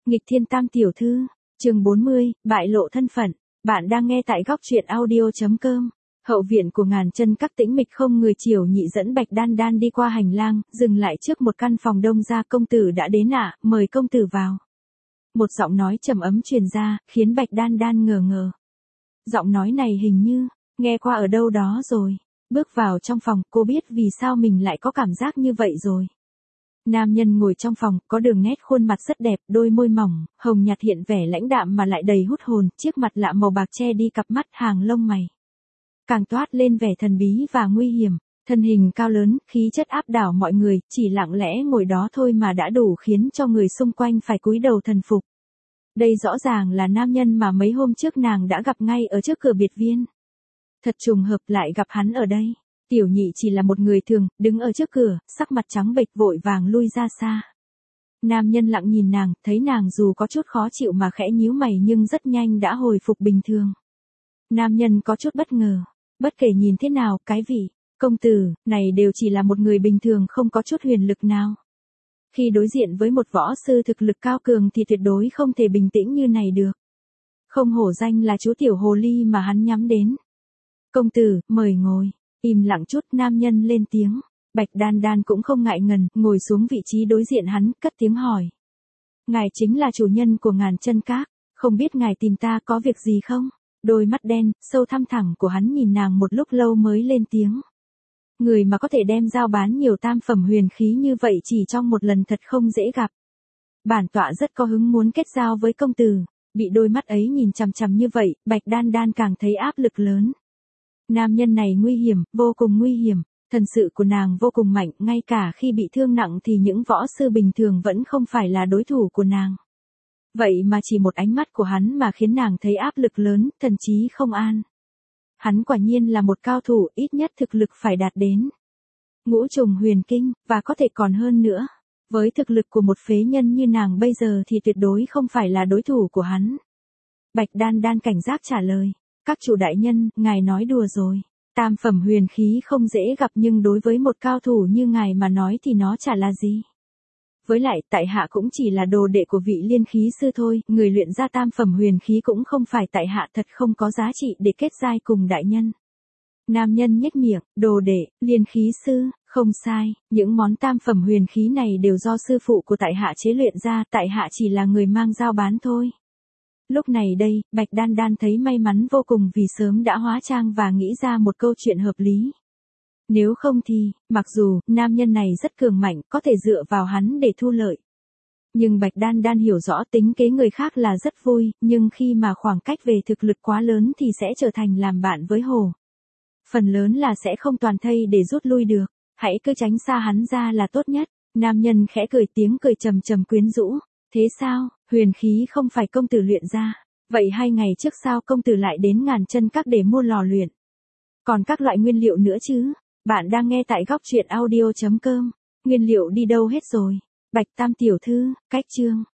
Nghịch thiên tam tiểu thư, chương 40, bại lộ thân phận. Bạn đang nghe tại góc truyện audio.com. Hậu viện của Ngàn Chân Các tĩnh mịch không người. Chiều Nhị dẫn Bạch Đan Đan đi qua hành lang, dừng lại trước một căn phòng đông ra. Công tử đã đến ạ, mời công tử vào. Một giọng nói trầm ấm truyền ra, khiến Bạch Đan Đan ngờ ngờ. Giọng nói này hình như nghe qua ở đâu đó rồi. Bước vào trong phòng, cô biết vì sao mình lại có cảm giác như vậy rồi. Nam nhân ngồi trong phòng, có đường nét khuôn mặt rất đẹp, đôi môi mỏng, hồng nhạt hiện vẻ lãnh đạm mà lại đầy hút hồn, chiếc mặt lạ màu bạc che đi cặp mắt hàng lông mày. Càng toát lên vẻ thần bí và nguy hiểm, thân hình cao lớn, khí chất áp đảo mọi người, chỉ lặng lẽ ngồi đó thôi mà đã đủ khiến cho người xung quanh phải cúi đầu thần phục. Đây rõ ràng là nam nhân mà mấy hôm trước nàng đã gặp ngay ở trước cửa biệt viên. Thật trùng hợp lại gặp hắn ở đây. Tiểu Nhị chỉ là một người thường, đứng ở trước cửa, sắc mặt trắng bệch vội vàng lui ra xa. Nam nhân lặng nhìn nàng, thấy nàng dù có chút khó chịu mà khẽ nhíu mày nhưng rất nhanh đã hồi phục bình thường. Nam nhân có chút bất ngờ, bất kể nhìn thế nào, cái vị công tử này đều chỉ là một người bình thường không có chút huyền lực nào. Khi đối diện với một võ sư thực lực cao cường thì tuyệt đối không thể bình tĩnh như này được. Không hổ danh là chú tiểu hồ ly mà hắn nhắm đến. Công tử, mời ngồi. Im lặng chút, nam nhân lên tiếng. Bạch Đan Đan cũng không ngại ngần, ngồi xuống vị trí đối diện hắn, cất tiếng hỏi. Ngài chính là chủ nhân của Ngàn Chân Các, không biết ngài tìm ta có việc gì không? Đôi mắt đen, sâu thăm thẳm của hắn nhìn nàng một lúc lâu mới lên tiếng. Người mà có thể đem giao bán nhiều tam phẩm huyền khí như vậy chỉ trong một lần thật không dễ gặp. Bản tọa rất có hứng muốn kết giao với công tử. Bị đôi mắt ấy nhìn chằm chằm như vậy, Bạch Đan Đan càng thấy áp lực lớn. Nam nhân này nguy hiểm, vô cùng nguy hiểm, thần sự của nàng vô cùng mạnh, ngay cả khi bị thương nặng thì những võ sư bình thường vẫn không phải là đối thủ của nàng. Vậy mà chỉ một ánh mắt của hắn mà khiến nàng thấy áp lực lớn, thần trí không an. Hắn quả nhiên là một cao thủ, ít nhất thực lực phải đạt đến ngũ trùng huyền kinh, và có thể còn hơn nữa. Với thực lực của một phế nhân như nàng bây giờ thì tuyệt đối không phải là đối thủ của hắn. Bạch Đan Đan cảnh giác trả lời. Các chủ đại nhân, ngài nói đùa rồi. Tam phẩm huyền khí không dễ gặp nhưng đối với một cao thủ như ngài mà nói thì nó chả là gì. Với lại, tại hạ cũng chỉ là đồ đệ của vị liên khí sư thôi, người luyện ra tam phẩm huyền khí cũng không phải tại hạ thật không có giá trị để kết giai cùng đại nhân. Nam nhân nhếch miệng, đồ đệ, liên khí sư, không sai, những món tam phẩm huyền khí này đều do sư phụ của tại hạ chế luyện ra, tại hạ chỉ là người mang giao bán thôi. Lúc này đây, Bạch Đan Đan thấy may mắn vô cùng vì sớm đã hóa trang và nghĩ ra một câu chuyện hợp lý. Nếu không thì, mặc dù, nam nhân này rất cường mạnh, có thể dựa vào hắn để thu lợi. Nhưng Bạch Đan Đan hiểu rõ tính kế người khác là rất vui, nhưng khi mà khoảng cách về thực lực quá lớn thì sẽ trở thành làm bạn với hổ. Phần lớn là sẽ không toàn thây để rút lui được, hãy cứ tránh xa hắn ra là tốt nhất. Nam nhân khẽ cười tiếng cười trầm trầm quyến rũ. Thế sao, huyền khí không phải công tử luyện ra, vậy 2 ngày trước sao công tử lại đến Ngàn Chân Các để mua lò luyện? Còn các loại nguyên liệu nữa chứ? Bạn đang nghe tại góc truyện audio.com. Nguyên liệu đi đâu hết rồi? Bạch Tam tiểu thư, cách chương.